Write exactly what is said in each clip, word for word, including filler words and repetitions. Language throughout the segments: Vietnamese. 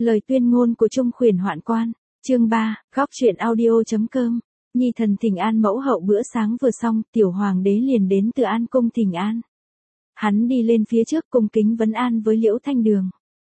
Lời tuyên ngôn của Trung Khuyển Hoạn Quan, chương ba, góc truyện audio.com. Nhi thần thỉnh an mẫu hậu. Bữa sáng vừa xong, tiểu hoàng đế liền đến Từ An cung thỉnh an. Hắn đi lên phía trước cung kính vấn an với Liễu Thanh Đường.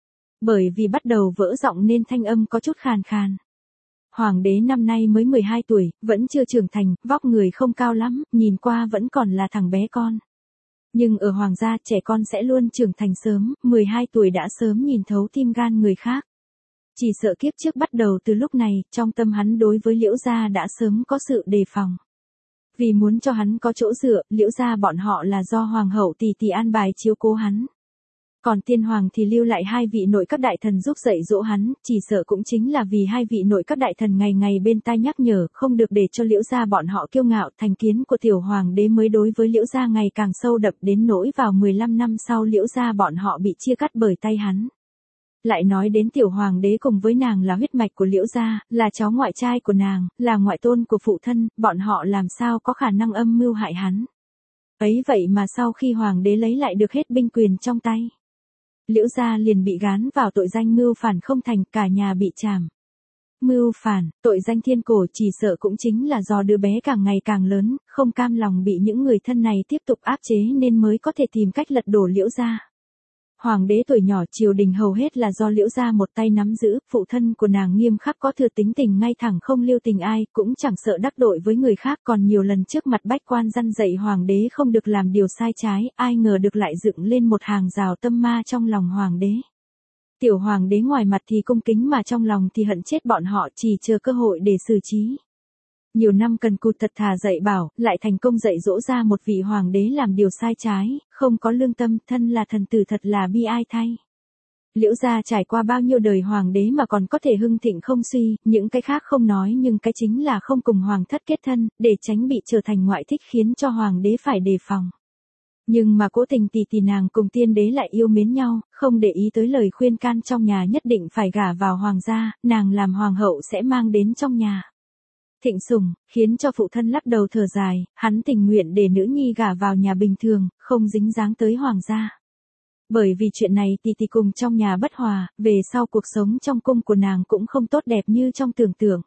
Bởi vì bắt đầu vỡ giọng nên thanh âm có chút khàn khàn. Hoàng đế năm nay mới mười hai tuổi, vẫn chưa trưởng thành, vóc người không cao lắm, nhìn qua vẫn còn là thằng bé con. Nhưng ở hoàng gia trẻ con sẽ luôn trưởng thành sớm, mười hai tuổi đã sớm nhìn thấu tim gan người khác. Chỉ sợ kiếp trước bắt đầu từ lúc này, trong tâm hắn đối với Liễu gia đã sớm có sự đề phòng. Vì muốn cho hắn có chỗ dựa, Liễu gia bọn họ là do hoàng hậu tỷ tỷ an bài chiếu cố hắn. Còn tiên hoàng thì lưu lại hai vị nội các đại thần giúp dạy dỗ hắn, chỉ sợ cũng chính là vì hai vị nội các đại thần ngày ngày bên tai nhắc nhở, không được để cho Liễu gia bọn họ kiêu ngạo. Thành kiến của tiểu hoàng đế mới đối với Liễu gia ngày càng sâu đậm đến nỗi vào mười lăm năm sau Liễu gia bọn họ bị chia cắt bởi tay hắn. Lại nói đến tiểu hoàng đế cùng với nàng là huyết mạch của Liễu gia, là cháu ngoại trai của nàng, là ngoại tôn của phụ thân, bọn họ làm sao có khả năng âm mưu hại hắn. Ấy vậy mà sau khi hoàng đế lấy lại được hết binh quyền trong tay, Liễu gia liền bị gán vào tội danh mưu phản không thành, cả nhà bị trảm. Mưu phản, tội danh thiên cổ, chỉ sợ cũng chính là do đứa bé càng ngày càng lớn, không cam lòng bị những người thân này tiếp tục áp chế nên mới có thể tìm cách lật đổ Liễu gia. Hoàng đế tuổi nhỏ triều đình hầu hết là do Liễu gia một tay nắm giữ, phụ thân của nàng nghiêm khắc có thừa tính tình ngay thẳng không lưu tình ai, cũng chẳng sợ đắc tội với người khác, còn nhiều lần trước mặt bách quan răn dạy hoàng đế không được làm điều sai trái, ai ngờ được lại dựng lên một hàng rào tâm ma trong lòng hoàng đế. Tiểu hoàng đế ngoài mặt thì cung kính mà trong lòng thì hận chết bọn họ, chỉ chờ cơ hội để xử trí. Nhiều năm cần cù thật thà dạy bảo, lại thành công dạy dỗ ra một vị hoàng đế làm điều sai trái, không có lương tâm, thân là thần tử, thật là bi ai thay. Liễu gia trải qua bao nhiêu đời hoàng đế mà còn có thể hưng thịnh không suy, những cái khác không nói nhưng cái chính là không cùng hoàng thất kết thân, để tránh bị trở thành ngoại thích khiến cho hoàng đế phải đề phòng. Nhưng mà cố tình tỷ tỷ nàng cùng tiên đế lại yêu mến nhau, không để ý tới lời khuyên can trong nhà nhất định phải gả vào hoàng gia, nàng làm hoàng hậu sẽ mang đến trong nhà thịnh sủng, khiến cho phụ thân lắc đầu thở dài, hắn tình nguyện để nữ nhi gả vào nhà bình thường, không dính dáng tới hoàng gia. Bởi vì chuyện này tỷ tỷ cùng trong nhà bất hòa, về sau cuộc sống trong cung của nàng cũng không tốt đẹp như trong tưởng tượng.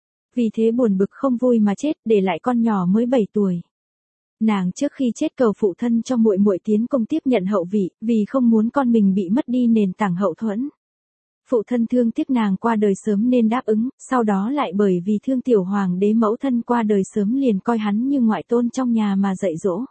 Vì thế buồn bực không vui mà chết, để lại con nhỏ mới bảy tuổi. Nàng trước khi chết cầu phụ thân cho muội muội tiến cung tiếp nhận hậu vị, vì không muốn con mình bị mất đi nền tảng hậu thuẫn. Phụ thân thương tiếc nàng qua đời sớm nên đáp ứng, sau đó lại bởi vì thương tiểu hoàng đế mẫu thân qua đời sớm liền coi hắn như ngoại tôn trong nhà mà dạy dỗ.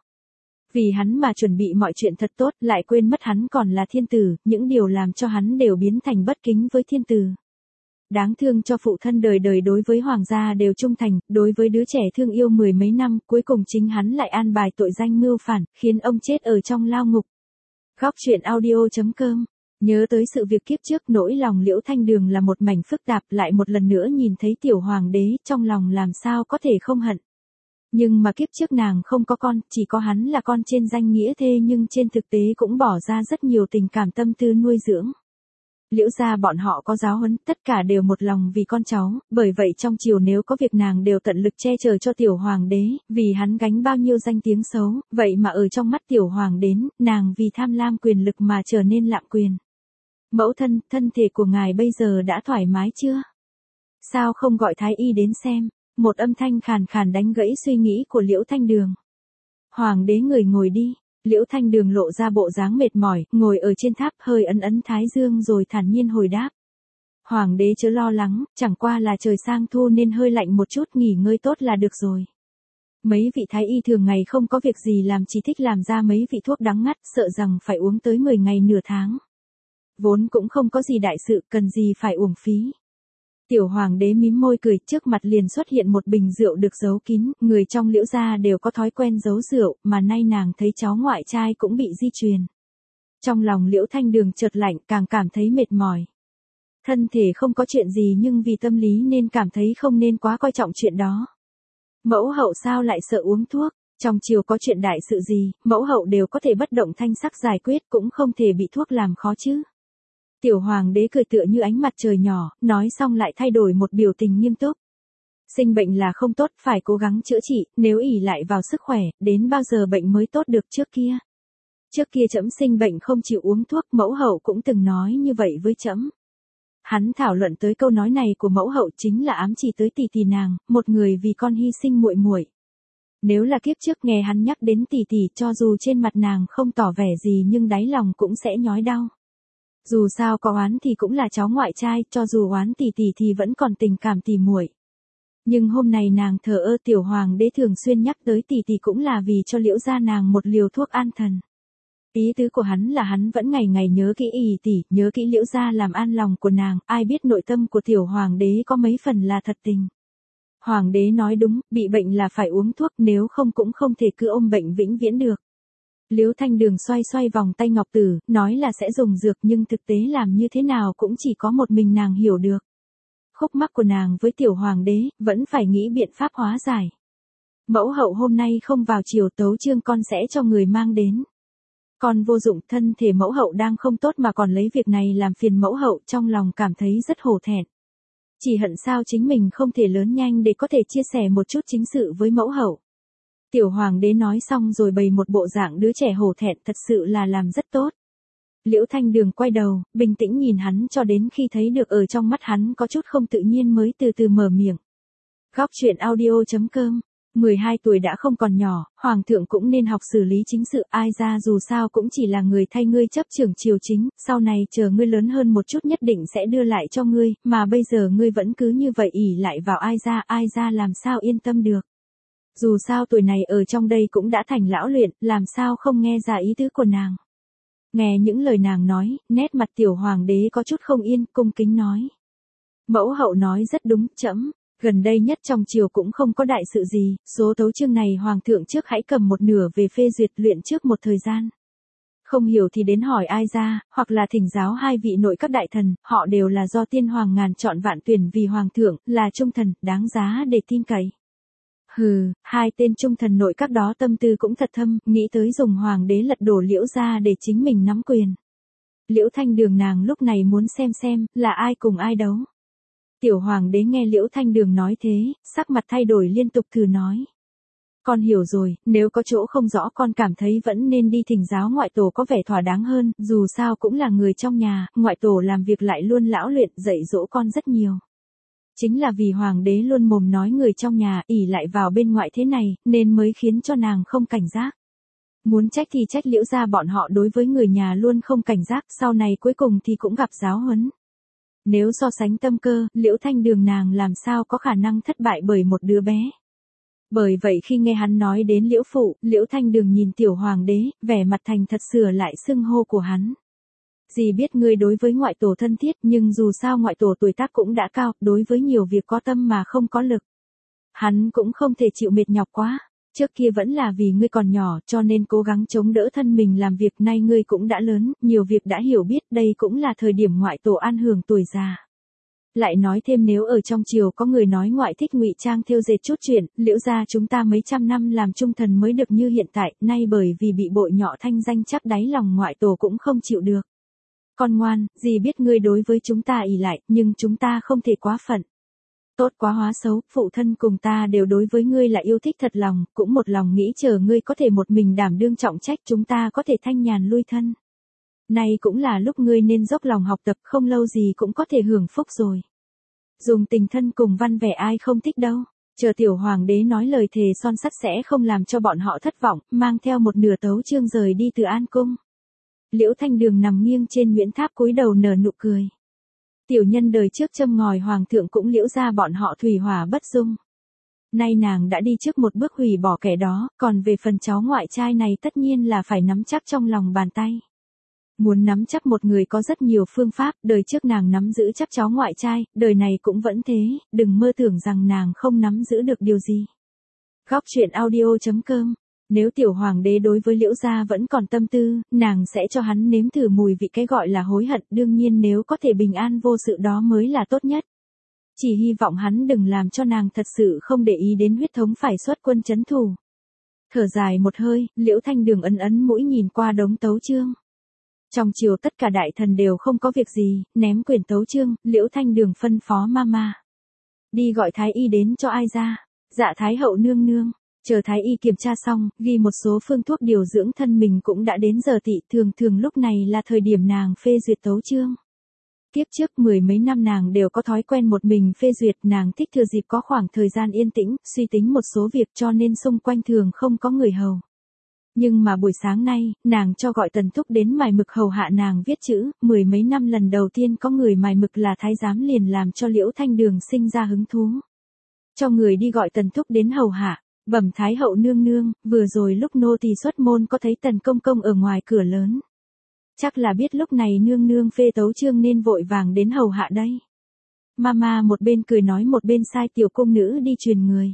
Vì hắn mà chuẩn bị mọi chuyện thật tốt, lại quên mất hắn còn là thiên tử, những điều làm cho hắn đều biến thành bất kính với thiên tử. Đáng thương cho phụ thân đời đời đối với hoàng gia đều trung thành, đối với đứa trẻ thương yêu mười mấy năm, cuối cùng chính hắn lại an bài tội danh mưu phản, khiến ông chết ở trong lao ngục. Góc truyện audio.com. Nhớ tới sự việc kiếp trước, nỗi lòng Liễu Thanh Đường là một mảnh phức tạp, lại một lần nữa nhìn thấy tiểu hoàng đế, trong lòng làm sao có thể không hận. Nhưng mà kiếp trước nàng không có con, chỉ có hắn là con trên danh nghĩa thê, nhưng trên thực tế cũng bỏ ra rất nhiều tình cảm tâm tư nuôi dưỡng. Liễu gia bọn họ có giáo huấn, tất cả đều một lòng vì con cháu, bởi vậy trong triều nếu có việc nàng đều tận lực che chở cho tiểu hoàng đế, vì hắn gánh bao nhiêu danh tiếng xấu, vậy mà ở trong mắt tiểu hoàng đến, nàng vì tham lam quyền lực mà trở nên lạm quyền. Mẫu thân, thân thể của ngài bây giờ đã thoải mái chưa? Sao không gọi thái y đến xem? Một âm thanh khàn khàn đánh gãy suy nghĩ của Liễu Thanh Đường. Hoàng đế người ngồi đi. Liễu Thanh Đường lộ ra bộ dáng mệt mỏi, ngồi ở trên tháp hơi ấn ấn thái dương rồi thản nhiên hồi đáp. Hoàng đế chớ lo lắng, chẳng qua là trời sang thu nên hơi lạnh một chút, nghỉ ngơi tốt là được rồi. Mấy vị thái y thường ngày không có việc gì làm, chỉ thích làm ra mấy vị thuốc đắng ngắt, sợ rằng phải uống tới mười ngày nửa tháng. Vốn cũng không có gì đại sự, cần gì phải uổng phí. Tiểu hoàng đế mím môi cười, trước mặt liền xuất hiện một bình rượu được giấu kín, người trong Liễu gia đều có thói quen giấu rượu, mà nay nàng thấy cháu ngoại trai cũng bị di truyền. Trong lòng Liễu Thanh Đường chợt lạnh, càng cảm thấy mệt mỏi. Thân thể không có chuyện gì nhưng vì tâm lý nên cảm thấy không nên quá coi trọng chuyện đó. Mẫu hậu sao lại sợ uống thuốc? Trong triều có chuyện đại sự gì, mẫu hậu đều có thể bất động thanh sắc giải quyết, cũng không thể bị thuốc làm khó chứ. Tiểu hoàng đế cười tựa như ánh mặt trời nhỏ, nói xong lại thay đổi một biểu tình nghiêm túc. Sinh bệnh là không tốt, phải cố gắng chữa trị, nếu ỷ lại vào sức khỏe, đến bao giờ bệnh mới tốt được trước kia. Trước kia trẫm sinh bệnh không chịu uống thuốc, mẫu hậu cũng từng nói như vậy với trẫm. Hắn thảo luận tới câu nói này của mẫu hậu chính là ám chỉ tới tỷ tỷ nàng, một người vì con hy sinh muội muội. Nếu là kiếp trước nghe hắn nhắc đến tỷ tỷ, cho dù trên mặt nàng không tỏ vẻ gì nhưng đáy lòng cũng sẽ nhói đau. Dù sao có oán thì cũng là cháu ngoại trai, cho dù oán tỷ tỷ thì vẫn còn tình cảm tỷ muội. Nhưng hôm nay nàng thờ ơ, tiểu hoàng đế thường xuyên nhắc tới tỷ tỷ cũng là vì cho Liễu gia nàng một liều thuốc an thần. Ý tứ của hắn là hắn vẫn ngày ngày nhớ kỹ ỷ tỷ, nhớ kỹ Liễu gia làm an lòng của nàng, ai biết nội tâm của tiểu hoàng đế có mấy phần là thật tình. Hoàng đế nói đúng, bị bệnh là phải uống thuốc, nếu không cũng không thể cứ ôm bệnh vĩnh viễn được. Liễu Thanh Đường xoay xoay vòng tay ngọc tử, nói là sẽ dùng dược nhưng thực tế làm như thế nào cũng chỉ có một mình nàng hiểu được. Khúc mắc của nàng với tiểu hoàng đế, vẫn phải nghĩ biện pháp hóa giải. Mẫu hậu hôm nay không vào chiều, tấu chương con sẽ cho người mang đến. Con vô dụng, thân thể mẫu hậu đang không tốt mà còn lấy việc này làm phiền mẫu hậu, trong lòng cảm thấy rất hổ thẹn. Chỉ hận sao chính mình không thể lớn nhanh để có thể chia sẻ một chút chính sự với mẫu hậu. Tiểu hoàng đế nói xong rồi bày một bộ dạng đứa trẻ hổ thẹn, thật sự là làm rất tốt. Liễu Thanh Đường quay đầu, bình tĩnh nhìn hắn cho đến khi thấy được ở trong mắt hắn có chút không tự nhiên mới từ từ mở miệng. Góc truyện audio chấm com. mười hai tuổi đã không còn nhỏ, hoàng thượng cũng nên học xử lý chính sự, ai ra dù sao cũng chỉ là người thay ngươi chấp trưởng triều chính, sau này chờ ngươi lớn hơn một chút nhất định sẽ đưa lại cho ngươi, mà bây giờ ngươi vẫn cứ như vậy ỷ lại vào ai ra, ai ra làm sao yên tâm được. Dù sao tuổi này ở trong đây cũng đã thành lão luyện, làm sao không nghe ra ý tứ của nàng. Nghe những lời nàng nói, nét mặt tiểu hoàng đế có chút không yên, cung kính nói. Mẫu hậu nói rất đúng, trẫm gần đây nhất trong triều cũng không có đại sự gì, số tấu chương này hoàng thượng trước hãy cầm một nửa về phê duyệt luyện trước một thời gian. Không hiểu thì đến hỏi ai ra, hoặc là thỉnh giáo hai vị nội các đại thần, họ đều là do tiên hoàng ngàn chọn vạn tuyển vì hoàng thượng, là trung thần, đáng giá để tin cậy. Hừ, hai tên trung thần nội các đó tâm tư cũng thật thâm, nghĩ tới dùng hoàng đế lật đổ Liễu gia để chính mình nắm quyền. Liễu Thanh Đường nàng lúc này muốn xem xem, là ai cùng ai đấu. Tiểu hoàng đế nghe Liễu Thanh Đường nói thế, sắc mặt thay đổi liên tục thử nói. Con hiểu rồi, nếu có chỗ không rõ con cảm thấy vẫn nên đi thỉnh giáo ngoại tổ có vẻ thỏa đáng hơn, dù sao cũng là người trong nhà, ngoại tổ làm việc lại luôn lão luyện, dạy dỗ con rất nhiều. Chính là vì hoàng đế luôn mồm nói người trong nhà ỷ lại vào bên ngoại thế này, nên mới khiến cho nàng không cảnh giác. Muốn trách thì trách Liễu gia bọn họ đối với người nhà luôn không cảnh giác, sau này cuối cùng thì cũng gặp giáo huấn. Nếu so sánh tâm cơ, Liễu Thanh Đường nàng làm sao có khả năng thất bại bởi một đứa bé. Bởi vậy khi nghe hắn nói đến Liễu phụ, Liễu Thanh Đường nhìn tiểu hoàng đế, vẻ mặt thành thật sửa lại xưng hô của hắn. Dì biết ngươi đối với ngoại tổ thân thiết, nhưng dù sao ngoại tổ tuổi tác cũng đã cao, đối với nhiều việc có tâm mà không có lực. Hắn cũng không thể chịu mệt nhọc quá. Trước kia vẫn là vì ngươi còn nhỏ, cho nên cố gắng chống đỡ thân mình làm việc, nay ngươi cũng đã lớn, nhiều việc đã hiểu biết, đây cũng là thời điểm ngoại tổ an hưởng tuổi già. Lại nói thêm nếu ở trong triều có người nói ngoại thích ngụy trang thêu dệt chút chuyện, Liễu gia chúng ta mấy trăm năm làm trung thần mới được như hiện tại, nay bởi vì bị bội nhọ thanh danh chắc đáy lòng ngoại tổ cũng không chịu được. Con ngoan, dì biết ngươi đối với chúng ta ỷ lại, nhưng chúng ta không thể quá phận. Tốt quá hóa xấu, phụ thân cùng ta đều đối với ngươi là yêu thích thật lòng, cũng một lòng nghĩ chờ ngươi có thể một mình đảm đương trọng trách, chúng ta có thể thanh nhàn lui thân. Nay cũng là lúc ngươi nên dốc lòng học tập, không lâu gì cũng có thể hưởng phúc rồi. Dùng tình thân cùng văn vẻ ai không thích đâu. Chờ tiểu hoàng đế nói lời thề son sắt sẽ không làm cho bọn họ thất vọng, mang theo một nửa tấu chương rời đi từ An Cung. Liễu Thanh Đường nằm nghiêng trên Nguyễn Tháp cúi đầu nở nụ cười. Tiểu nhân đời trước châm ngòi hoàng thượng cũng Liễu gia bọn họ thủy hỏa bất dung. Nay nàng đã đi trước một bước hủy bỏ kẻ đó, còn về phần cháu ngoại trai này tất nhiên là phải nắm chắc trong lòng bàn tay. Muốn nắm chắc một người có rất nhiều phương pháp, đời trước nàng nắm giữ chắc cháu ngoại trai, đời này cũng vẫn thế, đừng mơ tưởng rằng nàng không nắm giữ được điều gì. Góc truyện audio chấm com. Nếu tiểu hoàng đế đối với Liễu gia vẫn còn tâm tư, nàng sẽ cho hắn nếm thử mùi vị cái gọi là hối hận, đương nhiên nếu có thể bình an vô sự đó mới là tốt nhất. Chỉ hy vọng hắn đừng làm cho nàng thật sự không để ý đến huyết thống phải xuất quân trấn thủ. Thở dài một hơi, Liễu Thanh Đường ấn ấn mũi nhìn qua đống tấu chương. Trong triều tất cả đại thần đều không có việc gì, ném quyển tấu chương, Liễu Thanh Đường phân phó mama. Đi gọi thái y đến cho ai ra. Dạ thái hậu nương nương. Chờ thái y kiểm tra xong, ghi một số phương thuốc điều dưỡng thân mình cũng đã đến giờ tỵ, thường thường lúc này là thời điểm nàng phê duyệt tấu chương. Kiếp trước mười mấy năm nàng đều có thói quen một mình phê duyệt, nàng thích thừa dịp có khoảng thời gian yên tĩnh, suy tính một số việc cho nên xung quanh thường không có người hầu. Nhưng mà buổi sáng nay, nàng cho gọi Tần Thúc đến mài mực hầu hạ nàng viết chữ, mười mấy năm lần đầu tiên có người mài mực là thái giám liền làm cho Liễu Thanh Đường sinh ra hứng thú. Cho người đi gọi Tần Thúc đến hầu hạ, bẩm Thái hậu nương nương, vừa rồi lúc nô tỳ xuất môn có thấy Tần công công ở ngoài cửa lớn. Chắc là biết lúc này nương nương phê tấu chương nên vội vàng đến hầu hạ đây. Mama một bên cười nói một bên sai tiểu cung nữ đi truyền người.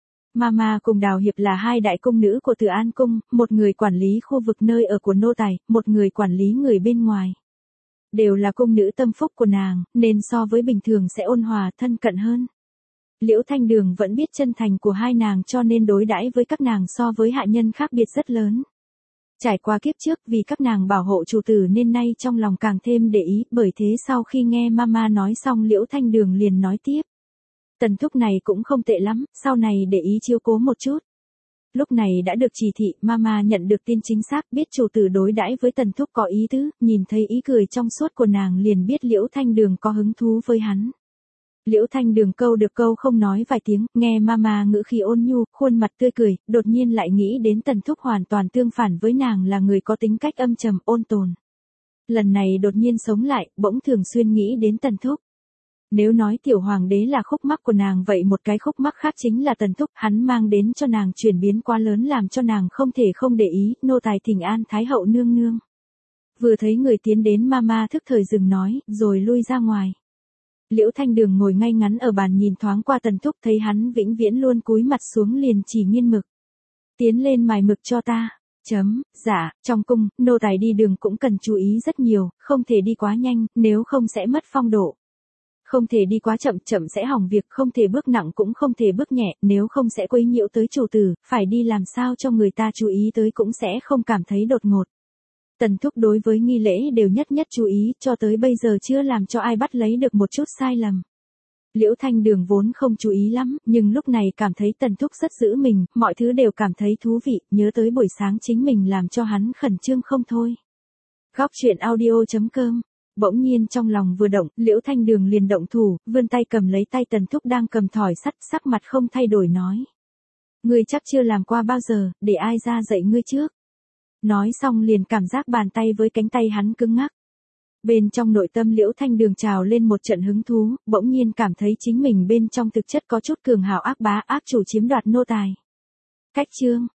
Mama cùng Đào Hiệp là hai đại cung nữ của Từ An Cung, một người quản lý khu vực nơi ở của nô tài, một người quản lý người bên ngoài. Đều là cung nữ tâm phúc của nàng, nên so với bình thường sẽ ôn hòa thân cận hơn. Liễu Thanh Đường vẫn biết chân thành của hai nàng cho nên đối đãi với các nàng so với hạ nhân khác biệt rất lớn. Trải qua kiếp trước vì các nàng bảo hộ chủ tử nên nay trong lòng càng thêm để ý, bởi thế sau khi nghe Mama nói xong Liễu Thanh Đường liền nói tiếp. Tần Thúc này cũng không tệ lắm, sau này để ý chiếu cố một chút. Lúc này đã được chỉ thị, Mama nhận được tin chính xác, biết chủ tử đối đãi với Tần Thúc có ý tứ, nhìn thấy ý cười trong suốt của nàng liền biết Liễu Thanh Đường có hứng thú với hắn. Liễu Thanh Đường câu được câu không nói vài tiếng, nghe Mama ngữ khí ôn nhu, khuôn mặt tươi cười, đột nhiên lại nghĩ đến Tần Thúc hoàn toàn tương phản với nàng là người có tính cách âm trầm, ôn tồn. Lần này đột nhiên sống lại, bỗng thường xuyên nghĩ đến Tần Thúc. Nếu nói tiểu hoàng đế là khúc mắc của nàng vậy một cái khúc mắc khác chính là Tần Thúc, hắn mang đến cho nàng chuyển biến quá lớn làm cho nàng không thể không để ý, nô tài thỉnh an Thái hậu nương nương. Vừa thấy người tiến đến Mama thức thời dừng nói, rồi lui ra ngoài. Liễu Thanh Đường ngồi ngay ngắn ở bàn nhìn thoáng qua Tần Thúc thấy hắn vĩnh viễn luôn cúi mặt xuống liền chỉ nghiên mực. Tiến lên mài mực cho ta. Chấm, dạ, trong cung, nô tài đi đường cũng cần chú ý rất nhiều, không thể đi quá nhanh, nếu không sẽ mất phong độ. Không thể đi quá chậm, chậm sẽ hỏng việc, không thể bước nặng cũng không thể bước nhẹ, nếu không sẽ quấy nhiễu tới chủ tử, phải đi làm sao cho người ta chú ý tới cũng sẽ không cảm thấy đột ngột. Tần Thúc đối với nghi lễ đều nhất nhất chú ý, cho tới bây giờ chưa làm cho ai bắt lấy được một chút sai lầm. Liễu Thanh Đường vốn không chú ý lắm, nhưng lúc này cảm thấy Tần Thúc rất giữ mình, mọi thứ đều cảm thấy thú vị, nhớ tới buổi sáng chính mình làm cho hắn khẩn trương không thôi. Góc truyện audio chấm com. Bỗng nhiên trong lòng vừa động, Liễu Thanh Đường liền động thủ, vươn tay cầm lấy tay Tần Thúc đang cầm thỏi sắt, sắc mặt không thay đổi nói. Ngươi chắc chưa làm qua bao giờ, để ai ra dạy ngươi trước. Nói xong liền cảm giác bàn tay với cánh tay hắn cứng ngắc. Bên trong nội tâm Liễu Thanh Đường trào lên một trận hứng thú, bỗng nhiên cảm thấy chính mình bên trong thực chất có chút cường hào ác bá ác chủ chiếm đoạt nô tài. Cách chương.